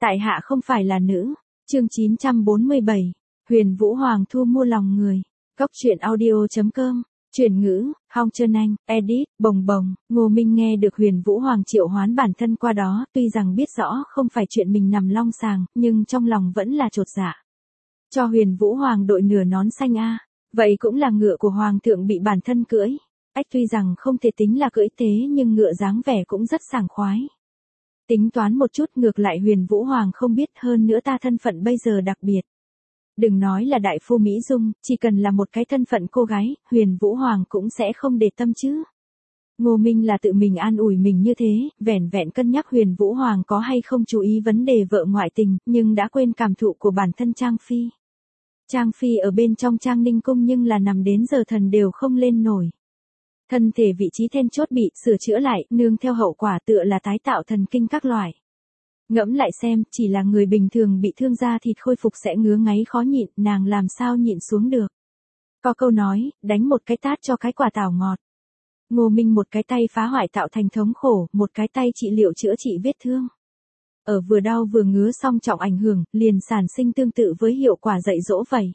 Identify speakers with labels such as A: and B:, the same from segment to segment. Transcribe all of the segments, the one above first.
A: Tại hạ không phải là nữ. Chương 947. Huyền Vũ Hoàng thu mua lòng người. Góc truyện audio.com. Chuyển ngữ, Hong Trân Anh, edit, bồng bồng. Ngô Minh nghe được Huyền Vũ Hoàng triệu hoán bản thân qua đó, tuy rằng biết rõ không phải chuyện mình nằm long sàng, nhưng trong lòng vẫn là chột dạ. Cho Huyền Vũ Hoàng đội nửa nón xanh a, vậy cũng là ngựa của Hoàng thượng bị bản thân cưỡi. Ách tuy rằng không thể tính là cưỡi tế nhưng ngựa dáng vẻ cũng rất sảng khoái. Tính toán một chút ngược lại Huyền Vũ Hoàng không biết hơn nữa ta thân phận bây giờ đặc biệt. Đừng nói là đại phu Mỹ Dung, chỉ cần là một cái thân phận cô gái, Huyền Vũ Hoàng cũng sẽ không để tâm chứ. Ngô Minh là tự mình an ủi mình như thế, vẻn vẹn cân nhắc Huyền Vũ Hoàng có hay không chú ý vấn đề vợ ngoại tình, nhưng đã quên cảm thụ của bản thân Trang Phi. Trang Phi ở bên trong Trang Ninh Cung nhưng là nằm đến giờ thần đều không lên nổi. Thân thể vị trí then chốt bị sửa chữa lại, nương theo hậu quả tựa là tái tạo thần kinh các loại. Ngẫm lại xem, chỉ là người bình thường bị thương da thịt khôi phục sẽ ngứa ngáy khó nhịn, nàng làm sao nhịn xuống được. Có câu nói, đánh một cái tát cho cái quả tảo ngọt. Ngô Minh một cái tay phá hoại tạo thành thống khổ, một cái tay trị liệu chữa trị vết thương. Ở vừa đau vừa ngứa song trọng ảnh hưởng, liền sản sinh tương tự với hiệu quả dạy dỗ vậy.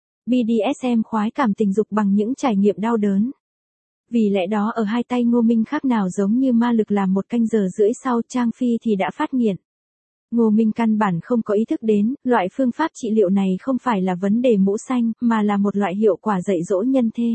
A: BDSM khoái cảm tình dục bằng những trải nghiệm đau đớn. Vì lẽ đó ở hai tay Ngô Minh khác nào giống như ma lực làm 1 canh giờ rưỡi sau Trang Phi thì đã phát nghiện. Ngô Minh căn bản không có ý thức đến, loại phương pháp trị liệu này không phải là vấn đề mũ xanh, mà là một loại hiệu quả dạy dỗ nhân thê.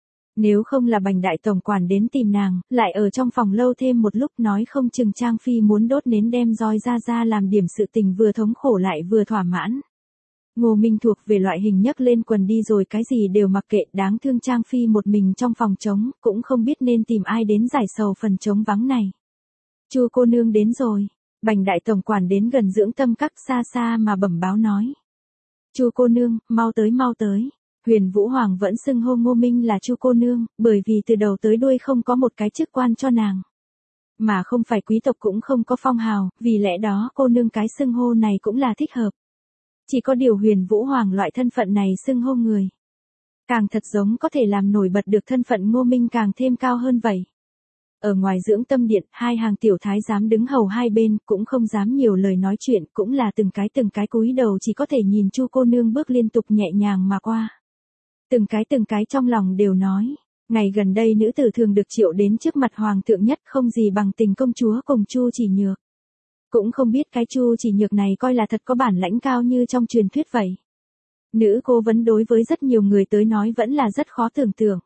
A: Nếu không là Bành đại tổng quản đến tìm nàng, lại ở trong phòng lâu thêm một lúc nói không chừng Trang Phi muốn đốt nến đem roi ra làm điểm sự tình vừa thống khổ lại vừa thỏa mãn. Ngô Minh thuộc về loại hình nhấc lên quần đi rồi cái gì đều mặc kệ, đáng thương Trang Phi một mình trong phòng trống, cũng không biết nên tìm ai đến giải sầu phần trống vắng này. Chu cô nương đến rồi. Bành đại tổng quản đến gần dưỡng tâm các xa xa mà bẩm báo nói. Chu cô nương, mau tới mau tới. Huyền Vũ Hoàng vẫn xưng hô Ngô Minh là Chu cô nương, bởi vì từ đầu tới đuôi không có một cái chức quan cho nàng. Mà không phải quý tộc cũng không có phong hào, vì lẽ đó cô nương cái xưng hô này cũng là thích hợp. Chỉ có điều Huyền Vũ Hoàng loại thân phận này xưng hô người. Càng thật giống có thể làm nổi bật được thân phận Ngô Minh càng thêm cao hơn vậy. Ở ngoài dưỡng tâm điện, hai hàng tiểu thái giám đứng hầu hai bên, cũng không dám nhiều lời nói chuyện, cũng là từng cái cúi đầu chỉ có thể nhìn Chu cô nương bước liên tục nhẹ nhàng mà qua. Từng cái trong lòng đều nói, ngày gần đây nữ tử thường được triệu đến trước mặt hoàng thượng nhất không gì bằng Tình công chúa cùng Chu Chỉ Nhược. Cũng không biết cái Chu Chỉ Nhược này coi là thật có bản lãnh cao như trong truyền thuyết vậy. Nữ cố vấn đối với rất nhiều người tới nói vẫn là rất khó tưởng tượng.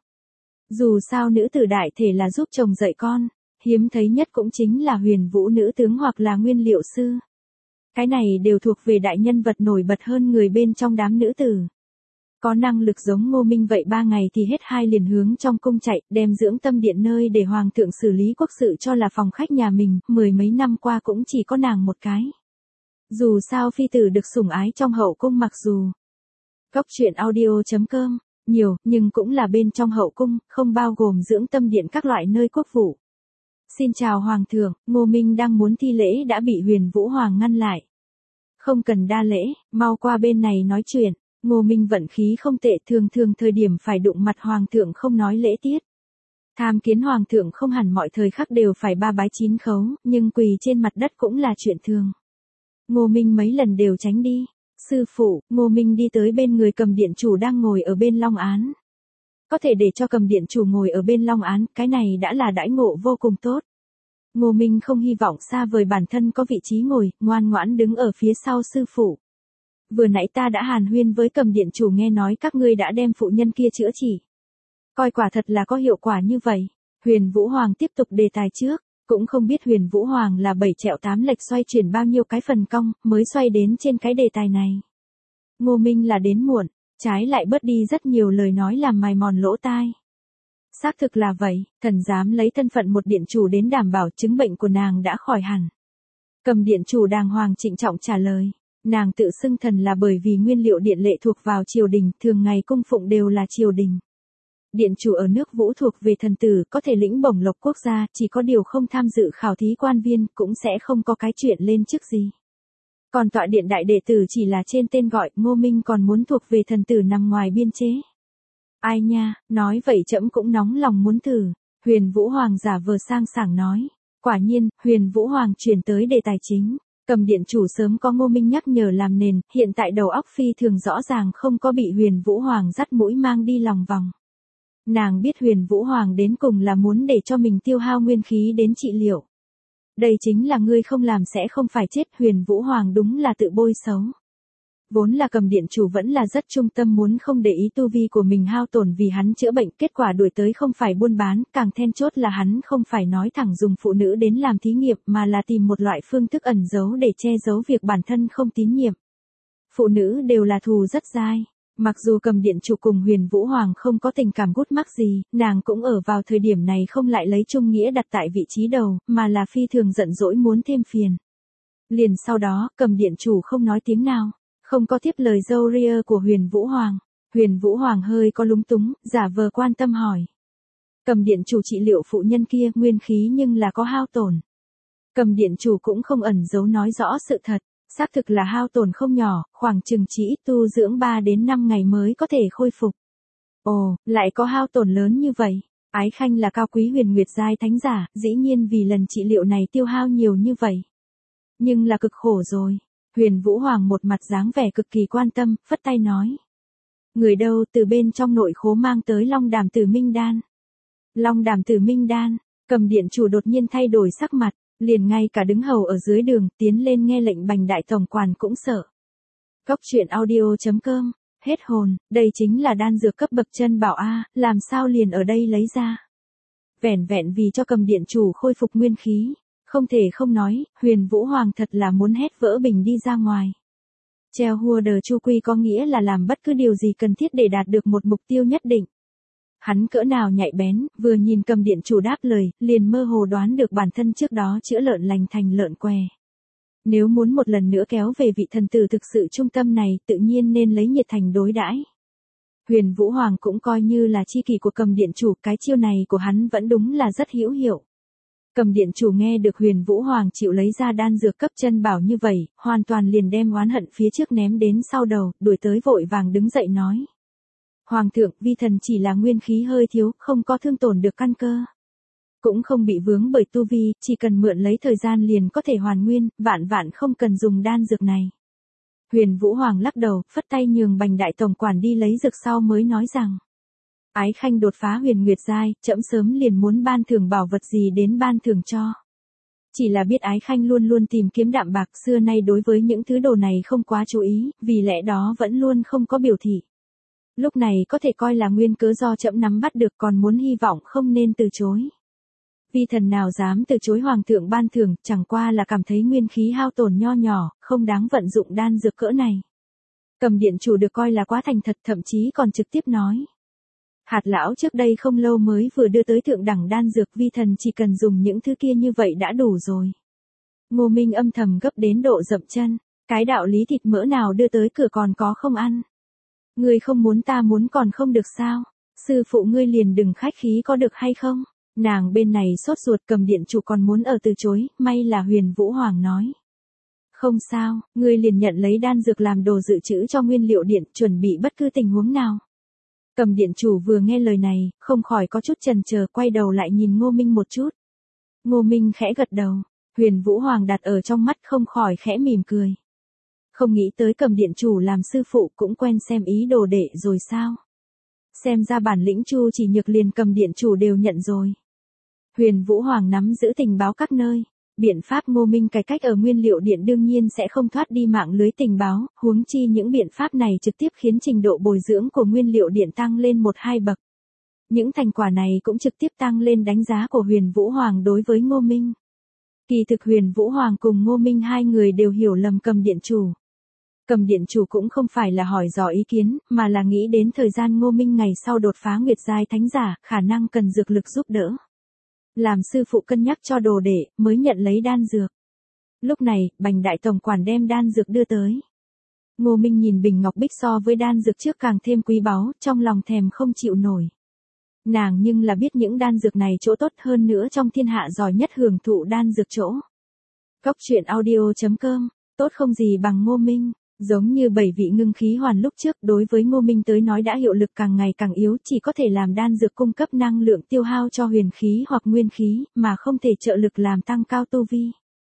A: Dù sao nữ tử đại thể là giúp chồng dạy con, hiếm thấy nhất cũng chính là huyền vũ nữ tướng hoặc là nguyên liệu sư. Cái này đều thuộc về đại nhân vật nổi bật hơn người bên trong đám nữ tử. Có năng lực giống Ngô Minh vậy 3 ngày thì hết hai liền hướng trong cung chạy, đem dưỡng tâm điện nơi để hoàng thượng xử lý quốc sự cho là phòng khách nhà mình, 10 mấy năm qua cũng chỉ có nàng một cái. Dù sao phi tử được sủng ái trong hậu cung mặc dù. Góc truyện audio.com. Nhiều, nhưng cũng là bên trong hậu cung, không bao gồm dưỡng tâm điện các loại nơi quốc vụ. Xin chào Hoàng thượng, Ngô Minh đang muốn thi lễ đã bị Huyền Vũ Hoàng ngăn lại. Không cần đa lễ, mau qua bên này nói chuyện. Ngô Minh vận khí không tệ, thường thời điểm phải đụng mặt Hoàng thượng không nói lễ tiết. Tham kiến Hoàng thượng không hẳn mọi thời khắc đều phải ba bái 9 khấu, nhưng quỳ trên mặt đất cũng là chuyện thường. Ngô Minh mấy lần đều tránh đi. Sư phụ, Ngô Minh đi tới bên người Cầm điện chủ đang ngồi ở bên long án. Có thể để cho Cầm điện chủ ngồi ở bên long án, cái này đã là đãi ngộ vô cùng tốt. Ngô Minh không hy vọng xa vời bản thân có vị trí ngồi, ngoan ngoãn đứng ở phía sau sư phụ. Vừa nãy ta đã hàn huyên với Cầm điện chủ nghe nói các ngươi đã đem phụ nhân kia chữa trị. Coi quả thật là có hiệu quả như vậy. Huyền Vũ Hoàng tiếp tục đề tài trước. Cũng không biết Huyền Vũ Hoàng là 7 trẹo 8 lệch xoay chuyển bao nhiêu cái phần cong, mới xoay đến trên cái đề tài này. Ngô Minh là đến muộn, trái lại bớt đi rất nhiều lời nói làm mài mòn lỗ tai. Xác thực là vậy, thần dám lấy thân phận một điện chủ đến đảm bảo chứng bệnh của nàng đã khỏi hẳn. Cầm điện chủ đàng hoàng trịnh trọng trả lời, nàng tự xưng thần là bởi vì nguyên liệu điện lệ thuộc vào triều đình, thường ngày cung phụng đều là triều đình. Điện chủ ở nước Vũ thuộc về thần tử, có thể lĩnh bổng lộc quốc gia, chỉ có điều không tham dự khảo thí quan viên, cũng sẽ không có cái chuyện lên chức gì. Còn tọa điện đại đệ tử chỉ là trên tên gọi, Ngô Minh còn muốn thuộc về thần tử nằm ngoài biên chế. Ai nha, nói vậy trẫm cũng nóng lòng muốn thử. Huyền Vũ Hoàng giả vờ sang sảng nói. Quả nhiên, Huyền Vũ Hoàng chuyển tới đề tài chính. Cầm điện chủ sớm có Ngô Minh nhắc nhở làm nền, hiện tại đầu óc phi thường rõ ràng không có bị Huyền Vũ Hoàng dắt mũi mang đi lòng vòng. Nàng biết Huyền Vũ Hoàng đến cùng là muốn để cho mình tiêu hao nguyên khí đến trị liệu. Đây chính là ngươi không làm sẽ không phải chết, Huyền Vũ Hoàng đúng là tự bôi xấu. Vốn là Cầm điện chủ vẫn là rất trung tâm muốn không để ý tu vi của mình hao tổn vì hắn chữa bệnh, kết quả đuổi tới không phải buôn bán, càng then chốt là hắn không phải nói thẳng dùng phụ nữ đến làm thí nghiệm mà là tìm một loại phương thức ẩn giấu để che giấu việc bản thân không tín nhiệm. Phụ nữ đều là thù rất dai. Mặc dù Cầm điện chủ cùng Huyền Vũ Hoàng không có tình cảm gút mắc gì, nàng cũng ở vào thời điểm này không lại lấy Trung Nghĩa đặt tại vị trí đầu, mà là phi thường giận dỗi muốn thêm phiền. Liền sau đó, Cầm điện chủ không nói tiếng nào, không có tiếp lời dâu ria của Huyền Vũ Hoàng. Huyền Vũ Hoàng hơi có lúng túng, giả vờ quan tâm hỏi. Cầm điện chủ trị liệu phụ nhân kia nguyên khí nhưng là có hao tổn. Cầm điện chủ cũng không ẩn giấu nói rõ sự thật. Xác thực là hao tổn không nhỏ, khoảng chừng chỉ ít tu dưỡng 3 đến 5 ngày mới có thể khôi phục. Ồ, lại có hao tổn lớn như vậy. Ái Khanh là cao quý huyền nguyệt giai thánh giả, dĩ nhiên vì lần trị liệu này tiêu hao nhiều như vậy. Nhưng là cực khổ rồi. Huyền Vũ Hoàng một mặt dáng vẻ cực kỳ quan tâm, phất tay nói. Người đâu từ bên trong nội khố mang tới Long Đàm Tử Minh Đan. Long Đàm Tử Minh Đan, Cầm điện chủ đột nhiên thay đổi sắc mặt. Liền ngay cả đứng hầu ở dưới đường tiến lên nghe lệnh Bành đại tổng quản cũng sợ. Cóc truyện audio.com, hết hồn, đây chính là đan dược cấp bậc chân bảo A, làm sao liền ở đây lấy ra. Vẻn vẹn vì cho Cầm điện chủ khôi phục nguyên khí, không thể không nói, Huyền Vũ Hoàng thật là muốn hét vỡ bình đi ra ngoài. Treo hua đờ chu quy có nghĩa là làm bất cứ điều gì cần thiết để đạt được một mục tiêu nhất định. Hắn cỡ nào nhạy bén, vừa nhìn Cầm điện chủ đáp lời, liền mơ hồ đoán được bản thân trước đó chữa lợn lành thành lợn què. Nếu muốn một lần nữa kéo về vị thần tử thực sự trung tâm này, tự nhiên nên lấy nhiệt thành đối đãi. Huyền Vũ Hoàng cũng coi như là chi kỷ của Cầm điện chủ, cái chiêu này của hắn vẫn đúng là rất hữu hiệu. Cầm điện chủ nghe được Huyền Vũ Hoàng chịu lấy ra đan dược cấp chân bảo như vậy, hoàn toàn liền đem oán hận phía trước ném đến sau đầu, đuổi tới vội vàng đứng dậy nói. Hoàng thượng, vi thần chỉ là nguyên khí hơi thiếu, không có thương tổn được căn cơ. Cũng không bị vướng bởi tu vi, chỉ cần mượn lấy thời gian liền có thể hoàn nguyên, vạn vạn không cần dùng đan dược này. Huyền Vũ Hoàng lắc đầu, phất tay nhường Bành đại tổng quản đi lấy dược sau mới nói rằng. Ái Khanh đột phá huyền nguyệt giai, trẫm sớm liền muốn ban thưởng bảo vật gì đến ban thưởng cho. Chỉ là biết Ái Khanh luôn luôn tìm kiếm đạm bạc, xưa nay đối với những thứ đồ này không quá chú ý, vì lẽ đó vẫn luôn không có biểu thị. Lúc này có thể coi là nguyên cớ do trẫm nắm bắt được, còn muốn hy vọng không nên từ chối. Vi thần nào dám từ chối hoàng thượng ban thưởng, chẳng qua là cảm thấy nguyên khí hao tổn nho nhỏ, không đáng vận dụng đan dược cỡ này. Cầm điện chủ được coi là quá thành thật, thậm chí còn trực tiếp nói. Hạt lão trước đây không lâu mới vừa đưa tới thượng đẳng đan dược, vi thần chỉ cần dùng những thứ kia như vậy đã đủ rồi. Ngô Minh âm thầm gấp đến độ dậm chân, cái đạo lý thịt mỡ nào đưa tới cửa còn có không ăn. Ngươi không muốn ta muốn còn không được sao, sư phụ ngươi liền đừng khách khí có được hay không. Nàng bên này sốt ruột, Cầm điện chủ còn muốn ở từ chối, may là Huyền Vũ Hoàng nói. Không sao, ngươi liền nhận lấy đan dược làm đồ dự trữ cho nguyên liệu điện, chuẩn bị bất cứ tình huống nào. Cầm điện chủ vừa nghe lời này, không khỏi có chút chần chờ, quay đầu lại nhìn Ngô Minh một chút. Ngô Minh khẽ gật đầu, Huyền Vũ Hoàng đặt ở trong mắt không khỏi khẽ mỉm cười. Không nghĩ tới Cầm điện chủ làm sư phụ cũng quen xem ý đồ đệ rồi sao. Xem ra bản lĩnh Chu Chỉ Nhược liền Cầm điện chủ đều nhận rồi. Huyền Vũ Hoàng nắm giữ tình báo các nơi. Biện pháp Ngô Minh cải cách ở nguyên liệu điện đương nhiên sẽ không thoát đi mạng lưới tình báo, huống chi những biện pháp này trực tiếp khiến trình độ bồi dưỡng của nguyên liệu điện tăng lên 1-2 bậc. Những thành quả này cũng trực tiếp tăng lên đánh giá của Huyền Vũ Hoàng đối với Ngô Minh. Kỳ thực Huyền Vũ Hoàng cùng Ngô Minh hai người đều hiểu lầm Cầm điện chủ. Cầm điện chủ cũng không phải là hỏi dò ý kiến, mà là nghĩ đến thời gian Ngô Minh ngày sau đột phá nguyệt giai thánh giả, khả năng cần dược lực giúp đỡ. Làm sư phụ cân nhắc cho đồ đệ, mới nhận lấy đan dược. Lúc này, Bành đại tổng quản đem đan dược đưa tới. Ngô Minh nhìn bình ngọc bích so với đan dược trước càng thêm quý báu, trong lòng thèm không chịu nổi. Nàng nhưng là biết những đan dược này chỗ tốt hơn nữa trong thiên hạ giỏi nhất hưởng thụ đan dược chỗ. Cóc truyện audio.com, tốt không gì bằng Ngô Minh. Giống như 7 vị ngưng khí hoàn lúc trước, đối với Ngô Minh tới nói đã hiệu lực càng ngày càng yếu, chỉ có thể làm đan dược cung cấp năng lượng tiêu hao cho huyền khí hoặc nguyên khí, mà không thể trợ lực làm tăng cao tu vi.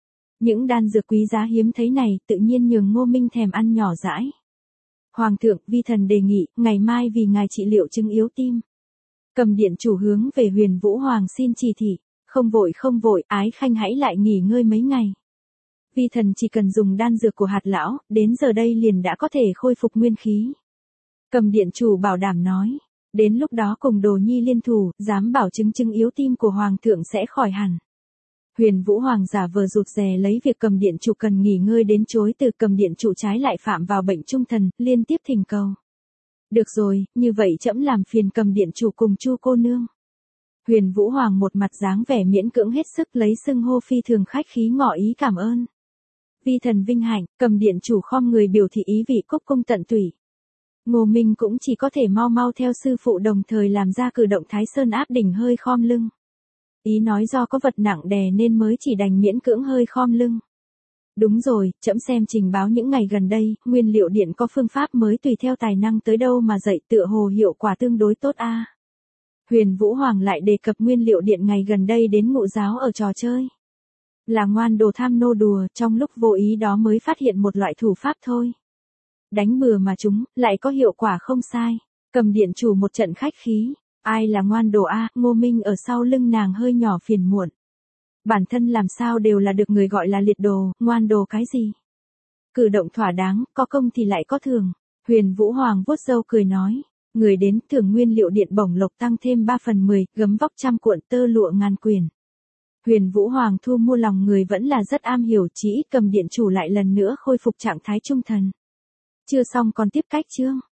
A: Những đan dược quý giá hiếm thấy này tự nhiên nhường Ngô Minh thèm ăn nhỏ dãi. Hoàng thượng, vi thần đề nghị, ngày mai vì ngài trị liệu chứng yếu tim. Cầm điện chủ hướng về Huyền Vũ Hoàng xin chỉ thị, không vội, Ái Khanh hãy lại nghỉ ngơi mấy ngày. Vi thần chỉ cần dùng đan dược của hạt lão, đến giờ đây liền đã có thể khôi phục nguyên khí. Cầm điện chủ bảo đảm nói, đến lúc đó cùng Đồ Nhi liên thủ, dám bảo chứng chứng yếu tim của Hoàng thượng sẽ khỏi hẳn. Huyền Vũ Hoàng giả vờ rụt rè lấy việc cầm điện chủ cần nghỉ ngơi đến chối từ, cầm điện chủ trái lại phạm vào bệnh trung thần, liên tiếp thỉnh cầu. Được rồi, như vậy trẫm làm phiền cầm điện chủ cùng Chu cô nương. Huyền Vũ Hoàng một mặt dáng vẻ miễn cưỡng hết sức lấy xưng hô phi thường khách khí ngỏ ý cảm ơn. Vi thần vinh hạnh, cầm điện chủ khom người biểu thị ý vị cúc cung tận tủy. Ngô Minh cũng chỉ có thể mau theo sư phụ đồng thời làm ra cử động Thái Sơn áp đỉnh hơi khom lưng. Ý nói do có vật nặng đè nên mới chỉ đành miễn cưỡng hơi khom lưng. Đúng rồi, trẫm xem trình báo những ngày gần đây, Nguyên Liệu Điện có phương pháp mới tùy theo tài năng tới đâu mà dạy, tựa hồ hiệu quả tương đối tốt a. Huyền Vũ Hoàng lại đề cập Nguyên Liệu Điện ngày gần đây đến ngụ giáo ở trò chơi. Là ngoan đồ tham nô đùa, trong lúc vô ý đó mới phát hiện một loại thủ pháp thôi. Đánh bừa mà chúng, lại có hiệu quả không sai. Cầm điện chủ một trận khách khí. Ai là ngoan đồ a? Ngô Minh ở sau lưng nàng hơi nhỏ phiền muộn. Bản thân làm sao đều là được người gọi là liệt đồ, ngoan đồ cái gì? Cử động thỏa đáng, có công thì lại có thưởng. Huyền Vũ Hoàng vuốt râu cười nói. Người đến thưởng Nguyên Liệu Điện bổng lộc tăng thêm 3/10, gấm vóc 100 cuộn, tơ lụa ngàn quyển. Huyền Vũ Hoàng thu mua lòng người vẫn là rất am hiểu, chỉ cầm điện chủ lại lần nữa khôi phục trạng thái trung thần. Chưa xong còn tiếp cách chương.